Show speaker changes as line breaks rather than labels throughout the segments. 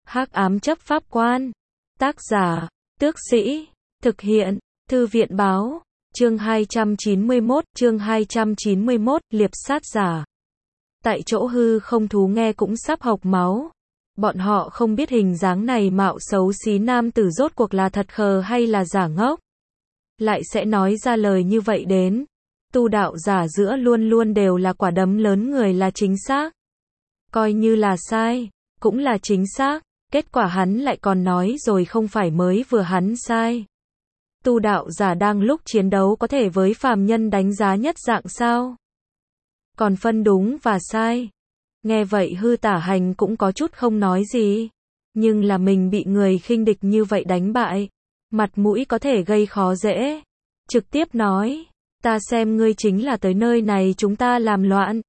Hắc ám chấp pháp quan. Tác giả, Tước Sĩ. Thực hiện, Thư viện báo. Chương 291, liệp sát giả. Tại chỗ hư không thú nghe cũng sắp hộc máu. Bọn họ không biết hình dáng này mạo xấu xí nam tử rốt cuộc là thật khờ hay là giả ngốc. Lại sẽ nói ra lời như vậy đến. Tu đạo giả giữa luôn luôn đều là quả đấm lớn người là chính xác. Coi như là sai, cũng là chính xác. Kết quả hắn lại còn nói rồi không phải mới vừa hắn sai. Tu đạo giả đang lúc chiến đấu có thể với phàm nhân đánh giá nhất dạng sao? Còn phân đúng và sai. Nghe vậy Hư Tả Hành cũng có chút không nói gì. Nhưng là mình bị người khinh địch như vậy đánh bại. Mặt mũi có thể gây khó dễ. Trực tiếp nói, ta xem ngươi chính là tới nơi này chúng ta làm loạn.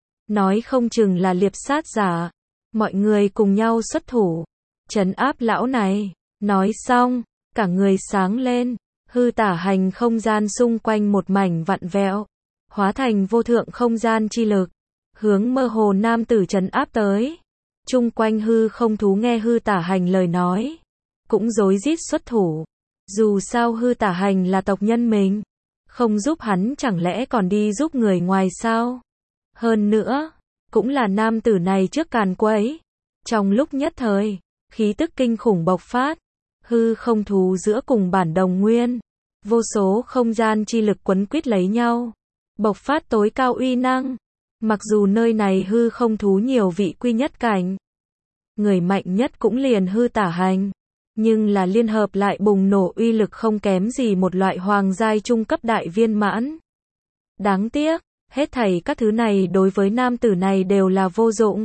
Nói không chừng là liệp sát giả. Mọi người cùng nhau xuất thủ. Trấn áp lão này. Nói xong, cả người sáng lên. Hư Tả Hành không gian xung quanh một mảnh vặn vẹo. Hóa thành vô thượng không gian chi lực. Hướng mơ hồ nam tử trấn áp tới. Chung quanh hư không thú nghe Hư Tả Hành lời nói. Cũng rối rít xuất thủ. Dù sao Hư Tả Hành là tộc nhân mình. Không giúp hắn chẳng lẽ còn đi giúp người ngoài sao? Hơn nữa, cũng là nam tử này trước càn quấy. Trong lúc nhất thời, khí tức kinh khủng bộc phát. Hư không thú giữa cùng bản đồng nguyên. Vô số không gian chi lực quấn quýt lấy nhau. Bộc phát tối cao uy năng. Mặc dù nơi này hư không thú nhiều vị quy nhất cảnh. Người mạnh nhất cũng liền Hư Tả Hành. Nhưng là liên hợp lại bùng nổ uy lực không kém gì một loại hoàng giai trung cấp đại viên mãn. Đáng tiếc, hết thảy các thứ này đối với nam tử này đều là vô dụng.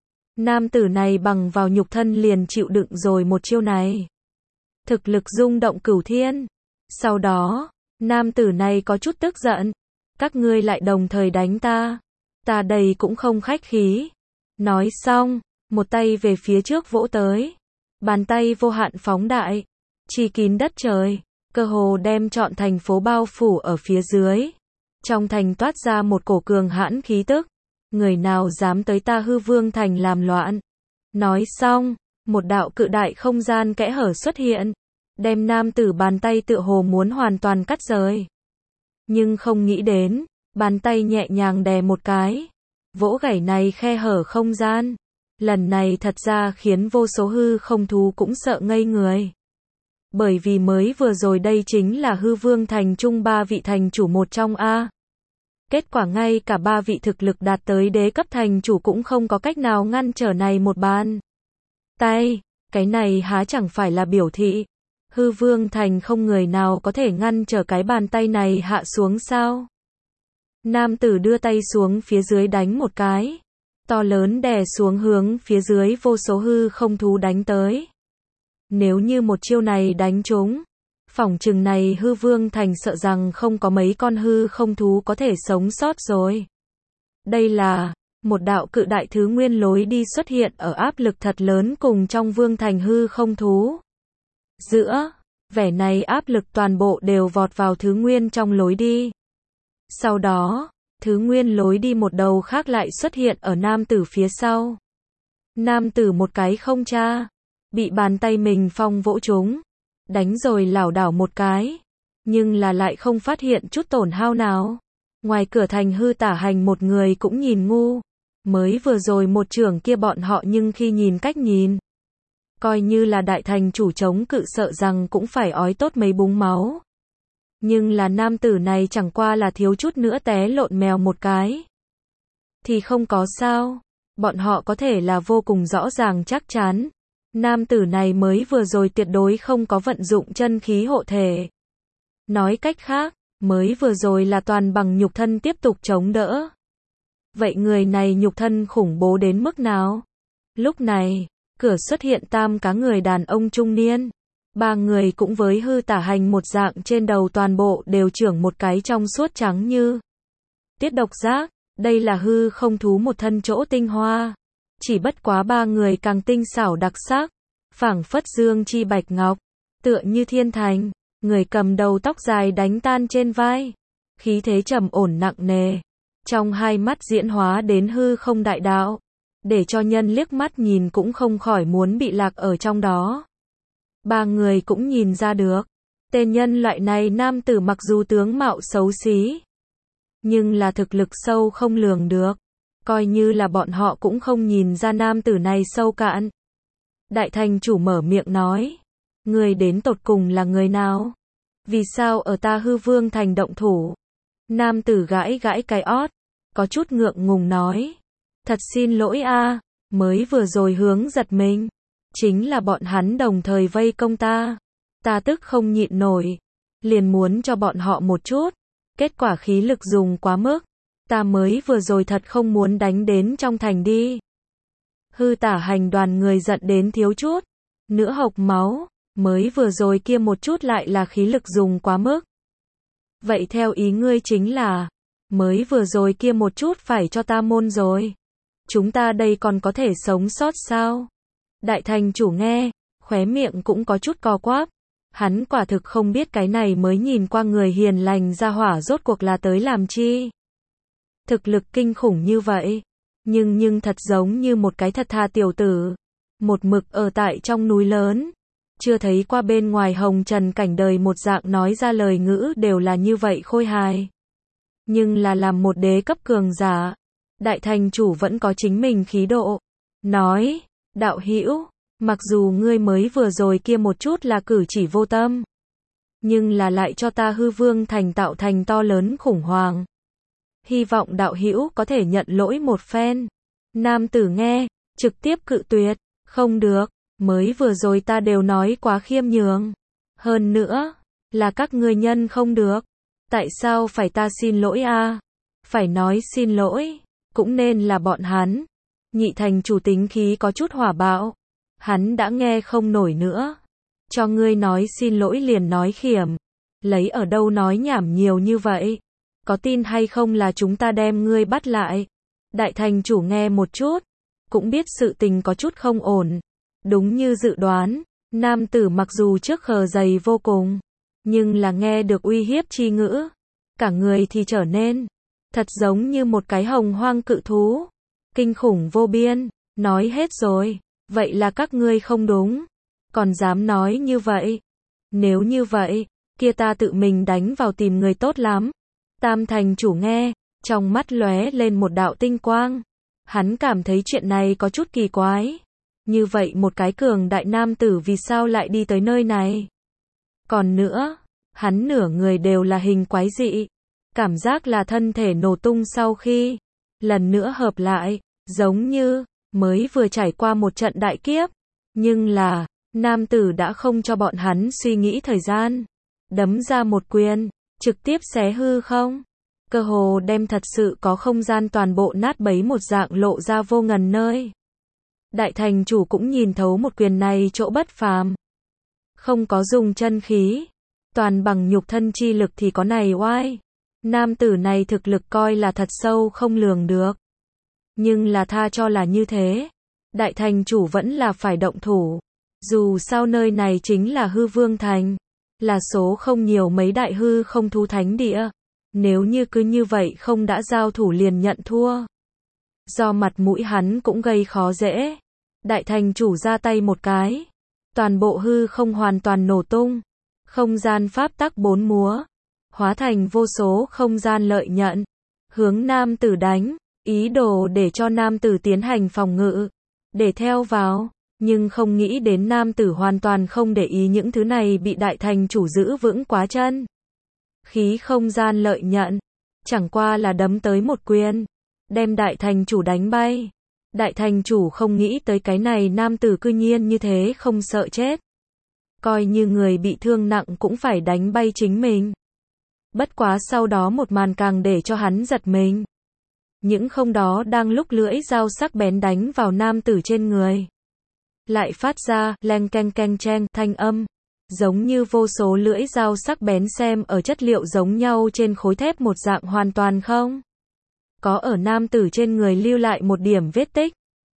Nam tử này bằng vào nhục thân liền chịu đựng rồi một chiêu này. Thực lực rung động cửu thiên. Sau đó, nam tử này có chút tức giận. Các ngươi lại đồng thời đánh ta. Ta đây cũng không khách khí. Nói xong, một tay về phía trước vỗ tới. Bàn tay vô hạn phóng đại. Che kín đất trời. Cơ hồ đem trọn thành phố bao phủ ở phía dưới. Trong thành toát ra một cổ cường hãn khí tức. Người nào dám tới ta Hư Vương thành làm loạn. Nói xong, một đạo cự đại không gian kẽ hở xuất hiện. Đem nam tử bàn tay tựa hồ muốn hoàn toàn cắt rời. Nhưng không nghĩ đến, bàn tay nhẹ nhàng đè một cái. Vỗ gãy này khe hở không gian. Lần này thật ra khiến vô số hư không thú cũng sợ ngây người. Bởi vì mới vừa rồi đây chính là Hư Vương thành trung 3 vị thành chủ một trong A. Kết quả ngay cả 3 vị thực lực đạt tới đế cấp thành chủ cũng không có cách nào ngăn trở này một bàn tay. Cái này há chẳng phải là biểu thị Hư Vương thành không người nào có thể ngăn trở cái bàn tay này hạ xuống sao? Nam tử đưa tay xuống phía dưới đánh một cái. To lớn đè xuống hướng phía dưới vô số hư không thú đánh tới. Nếu như một chiêu này đánh trúng, phỏng chừng này Hư Vương thành sợ rằng không có mấy con hư không thú có thể sống sót rồi. Đây là một đạo cự đại thứ nguyên lối đi xuất hiện ở áp lực thật lớn cùng trong vương thành hư không thú. Giữa, vẻ này áp lực toàn bộ đều vọt vào thứ nguyên trong lối đi. Sau đó, thứ nguyên lối đi một đầu khác lại xuất hiện ở nam tử phía sau. Nam tử một cái không tra, bị bàn tay mình phong vỗ trúng, đánh rồi lảo đảo một cái, nhưng là lại không phát hiện chút tổn hao nào. Ngoài cửa thành Hư Tả Hành một người cũng nhìn ngu, mới vừa rồi một trưởng kia bọn họ nhưng khi nhìn cách nhìn, coi như là đại thành chủ chống cự sợ rằng cũng phải ói tốt mấy búng máu. Nhưng là nam tử này chẳng qua là thiếu chút nữa té lộn mèo một cái. Thì không có sao. Bọn họ có thể là vô cùng rõ ràng chắc chắn. Nam tử này mới vừa rồi tuyệt đối không có vận dụng chân khí hộ thể. Nói cách khác, mới vừa rồi là toàn bằng nhục thân tiếp tục chống đỡ. Vậy người này nhục thân khủng bố đến mức nào? Lúc này, cửa xuất hiện 3 cá người đàn ông trung niên. 3 người cũng với Hư Tả Hành một dạng trên đầu toàn bộ đều trưởng một cái trong suốt trắng như tiết độc giác. Đây là hư không thú một thân chỗ tinh hoa. Chỉ bất quá 3 người càng tinh xảo đặc sắc. Phảng phất dương chi bạch ngọc. Tựa như thiên thành. Người cầm đầu tóc dài đánh tan trên vai. Khí thế trầm ổn nặng nề. Trong hai mắt diễn hóa đến hư không đại đạo. để cho nhân liếc mắt nhìn cũng không khỏi muốn bị lạc ở trong đó. Ba người cũng nhìn ra được, tên nhân loại này nam tử mặc dù tướng mạo xấu xí, nhưng là thực lực sâu không lường được, coi như là bọn họ cũng không nhìn ra nam tử này sâu cạn. Đại thành chủ mở miệng nói, người đến tột cùng là người nào? Vì sao ở ta Hư Vương Thành động thủ? Nam tử gãi gãi cái ót, có chút ngượng ngùng nói, thật xin lỗi a, mới vừa rồi hướng giật mình, chính là bọn hắn đồng thời vây công ta, ta tức không nhịn nổi, liền muốn cho bọn họ một chút, kết quả khí lực dùng quá mức, ta mới vừa rồi thật không muốn đánh đến trong thành đi. Hư Tả Hành đoàn người giận đến thiếu chút nữa hộc máu, mới vừa rồi kia một chút lại là khí lực dùng quá mức. Vậy theo ý ngươi chính là, mới vừa rồi kia một chút phải cho ta môn rồi. Chúng ta đây còn có thể sống sót sao? Đại thành chủ nghe, khóe miệng cũng có chút co quắp. Hắn quả thực không biết cái này mới nhìn qua người hiền lành ra hỏa rốt cuộc là tới làm chi. Thực lực kinh khủng như vậy, nhưng thật giống như một cái thật thà tiểu tử, một mực ở tại trong núi lớn, chưa thấy qua bên ngoài hồng trần cảnh đời một dạng nói ra lời ngữ đều là như vậy khôi hài. Nhưng là làm một đế cấp cường giả, đại thành chủ vẫn có chính mình khí độ, nói, đạo hữu, mặc dù ngươi mới vừa rồi kia một chút là cử chỉ vô tâm, nhưng là lại cho ta Hư Vương Thành tạo thành to lớn khủng hoảng. Hy vọng đạo hữu có thể nhận lỗi một phen. Nam tử nghe, trực tiếp cự tuyệt, không được, mới vừa rồi ta đều nói quá khiêm nhường. Hơn nữa, là các ngươi nhân không được. Tại sao phải ta xin lỗi a? Phải nói xin lỗi, cũng nên là bọn hắn. Nhị thành chủ tính khí có chút hỏa bạo. Hắn đã nghe không nổi nữa. Cho ngươi nói xin lỗi liền nói khiểm. Lấy ở đâu nói nhảm nhiều như vậy? Có tin hay không là chúng ta đem ngươi bắt lại? Đại thành chủ nghe một chút, cũng biết sự tình có chút không ổn. Đúng như dự đoán, nam tử mặc dù trước khờ dày vô cùng, nhưng là nghe được uy hiếp chi ngữ, cả người thì trở nên thật giống như một cái hồng hoang cự thú, kinh khủng vô biên. Nói hết rồi, vậy là các ngươi không đúng, còn dám nói như vậy. Nếu như vậy, kia ta tự mình đánh vào tìm người tốt lắm. Tam thành chủ nghe, trong mắt lóe lên một đạo tinh quang. Hắn cảm thấy chuyện này có chút kỳ quái. Như vậy một cái cường đại nam tử vì sao lại đi tới nơi này? Còn nữa, hắn nửa người đều là hình quái dị. Cảm giác là thân thể nổ tung sau khi lần nữa hợp lại, giống như mới vừa trải qua một trận đại kiếp. Nhưng là, nam tử đã không cho bọn hắn suy nghĩ thời gian. Đấm ra một quyền, trực tiếp xé hư không. Cơ hồ đem thật sự có không gian toàn bộ nát bấy một dạng lộ ra vô ngần nơi. Đại thành chủ cũng nhìn thấu một quyền này chỗ bất phàm. Không có dùng chân khí, toàn bằng nhục thân chi lực thì có này oai. Nam tử này thực lực coi là thật sâu không lường được. Nhưng là tha cho là như thế, đại thành chủ vẫn là phải động thủ. Dù sao nơi này chính là Hư Vương Thành, là số không nhiều mấy đại hư không thú thánh địa. Nếu như cứ như vậy không đã giao thủ liền nhận thua, do mặt mũi hắn cũng gây khó dễ. Đại thành chủ ra tay một cái, toàn bộ hư không hoàn toàn nổ tung, không gian pháp tắc bốn múa, hóa thành vô số không gian lợi nhận, hướng nam tử đánh, ý đồ để cho nam tử tiến hành phòng ngự, để theo vào, nhưng không nghĩ đến nam tử hoàn toàn không để ý những thứ này, bị đại thành chủ giữ vững quá chân. Khí không gian lợi nhận, chẳng qua là đấm tới một quyền, đem đại thành chủ đánh bay. Đại thành chủ không nghĩ tới cái này nam tử cư nhiên như thế không sợ chết. Coi như người bị thương nặng cũng phải đánh bay chính mình. Bất quá sau đó một màn càng để cho hắn giật mình. Những không đó đang lúc lưỡi dao sắc bén đánh vào nam tử trên người, lại phát ra leng keng keng cheng thanh âm, giống như vô số lưỡi dao sắc bén xem ở chất liệu giống nhau trên khối thép một dạng hoàn toàn không có ở nam tử trên người lưu lại một điểm vết tích.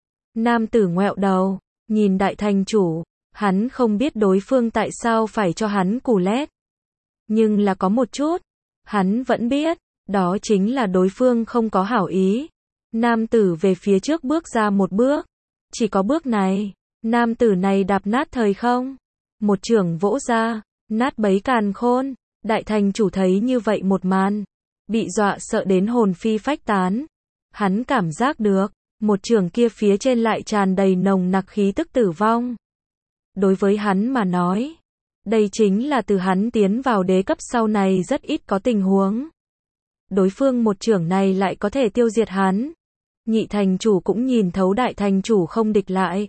Nam tử ngoẹo đầu, nhìn đại thành chủ, hắn không biết đối phương tại sao phải cho hắn củ lét. Nhưng là có một chút, hắn vẫn biết, đó chính là đối phương không có hảo ý. Nam tử về phía trước bước ra một bước. Chỉ có bước này. Nam tử này đạp nát thời không. Một chưởng vỗ ra, nát bấy càn khôn. Đại thành chủ thấy như vậy một màn, bị dọa sợ đến hồn phi phách tán. Hắn cảm giác được, một chưởng kia phía trên lại tràn đầy nồng nặc khí tức tử vong. Đối với hắn mà nói, đây chính là từ hắn tiến vào đế cấp sau này rất ít có tình huống. Đối phương một chưởng này lại có thể tiêu diệt hắn. Nhị thành chủ cũng nhìn thấu đại thành chủ không địch lại.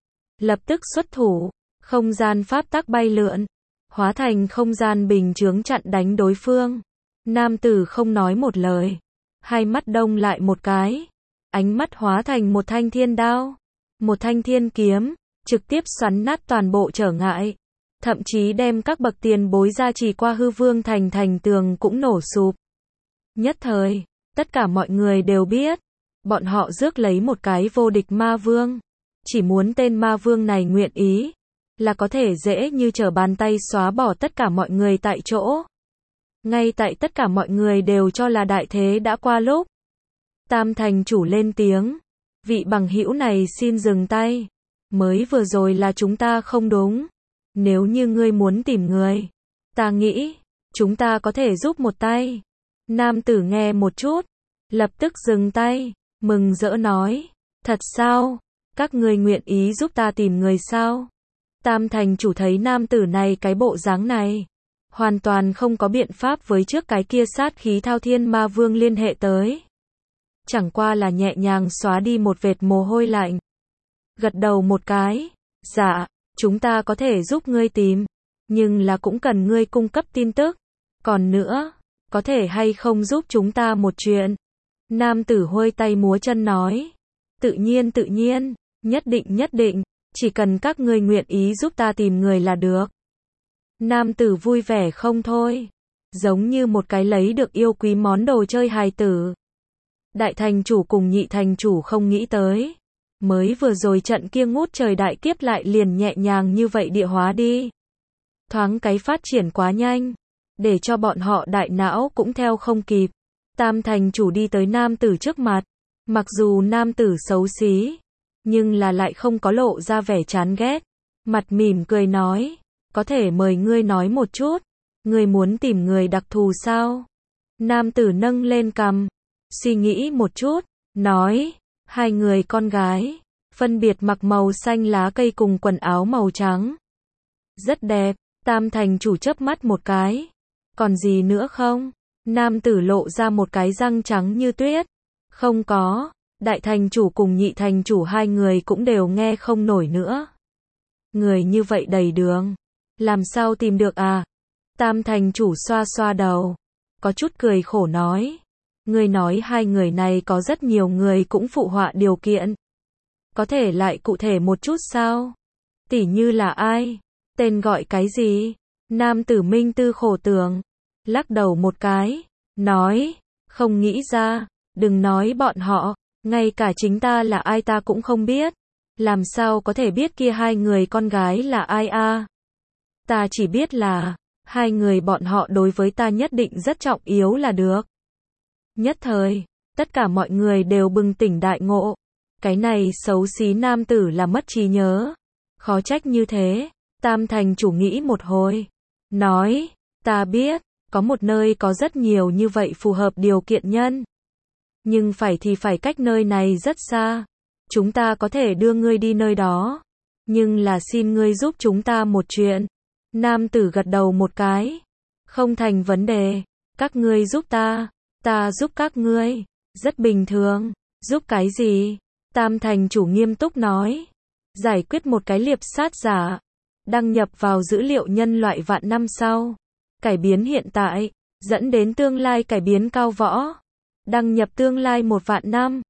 Lập tức xuất thủ, không gian pháp tắc bay lượn, hóa thành không gian bình chướng chặn đánh đối phương. Nam tử không nói một lời, hai mắt đông lại một cái, ánh mắt hóa thành một thanh thiên đao, một thanh thiên kiếm, trực tiếp xoắn nát toàn bộ trở ngại, thậm chí đem các bậc tiền bối gia trì qua hư vương thành tường cũng nổ sụp. Nhất thời, tất cả mọi người đều biết, bọn họ rước lấy một cái vô địch ma vương, chỉ muốn tên ma vương này nguyện ý, là có thể dễ như trở bàn tay xóa bỏ tất cả mọi người tại chỗ. Ngay tại tất cả mọi người đều cho là đại thế đã qua lúc, Tam thành chủ lên tiếng, vị bằng hữu này xin dừng tay, mới vừa rồi là chúng ta không đúng, nếu như ngươi muốn tìm người, ta nghĩ, chúng ta có thể giúp một tay. Nam tử nghe một chút, lập tức dừng tay, mừng rỡ nói, thật sao, các ngươi nguyện ý giúp ta tìm người sao? Tam thành chủ thấy nam tử này cái bộ dáng này, hoàn toàn không có biện pháp với trước cái kia sát khí thao thiên ma vương liên hệ tới. Chẳng qua là nhẹ nhàng xóa đi một vệt mồ hôi lạnh. Gật đầu một cái, dạ, chúng ta có thể giúp ngươi tìm, nhưng là cũng cần ngươi cung cấp tin tức. Còn nữa, có thể hay không giúp chúng ta một chuyện? Nam tử huôi tay múa chân nói, tự nhiên, nhất định, chỉ cần các ngươi nguyện ý giúp ta tìm người là được. Nam tử vui vẻ không thôi, giống như một cái lấy được yêu quý món đồ chơi hài tử. Đại thành chủ cùng nhị thành chủ không nghĩ tới, mới vừa rồi trận kia ngút trời đại kiếp lại liền nhẹ nhàng như vậy địa hóa đi. Thoáng cái phát triển quá nhanh, để cho bọn họ đại não cũng theo không kịp. Tam thành chủ đi tới nam tử trước mặt, mặc dù nam tử xấu xí, nhưng là lại không có lộ ra vẻ chán ghét, mặt mỉm cười nói, có thể mời ngươi nói một chút, ngươi muốn tìm người đặc thù sao? Nam tử nâng lên cằm, suy nghĩ một chút, nói, hai người con gái, phân biệt mặc màu xanh lá cây cùng quần áo màu trắng. Rất đẹp, Tam thành chủ chớp mắt một cái. Còn gì nữa không? Nam tử lộ ra một cái răng trắng như tuyết. Không có, đại thành chủ cùng nhị thành chủ hai người cũng đều nghe không nổi nữa. Người như vậy đầy đường, làm sao tìm được à? Tam thành chủ xoa xoa đầu, có chút cười khổ nói. Ngươi nói hai người này có rất nhiều người cũng phụ họa điều kiện. Có thể lại cụ thể một chút sao? Tỉ như là ai? Tên gọi cái gì? Nam tử minh tư khổ tưởng, lắc đầu một cái, nói, không nghĩ ra, đừng nói bọn họ, ngay cả chính ta là ai ta cũng không biết. Làm sao có thể biết kia hai người con gái là ai a? Ta chỉ biết là, hai người bọn họ đối với ta nhất định rất trọng yếu là được. Nhất thời, tất cả mọi người đều bừng tỉnh đại ngộ. Cái này xấu xí nam tử là mất trí nhớ. Khó trách như thế. Tam thành chủ nghĩ một hồi. Nói, ta biết, có một nơi có rất nhiều như vậy phù hợp điều kiện nhân. Nhưng phải cách nơi này rất xa. Chúng ta có thể đưa ngươi đi nơi đó. Nhưng là xin ngươi giúp chúng ta một chuyện. Nam tử gật đầu một cái. Không thành vấn đề. Các ngươi giúp ta. Ta giúp các ngươi. Rất bình thường. Giúp cái gì? Tam thành chủ nghiêm túc nói. Giải quyết một cái liệp sát giả. Đăng nhập vào dữ liệu nhân loại vạn năm sau. Cải biến hiện tại. Dẫn đến tương lai cải biến cao võ. Đăng nhập tương lai 1 vạn năm.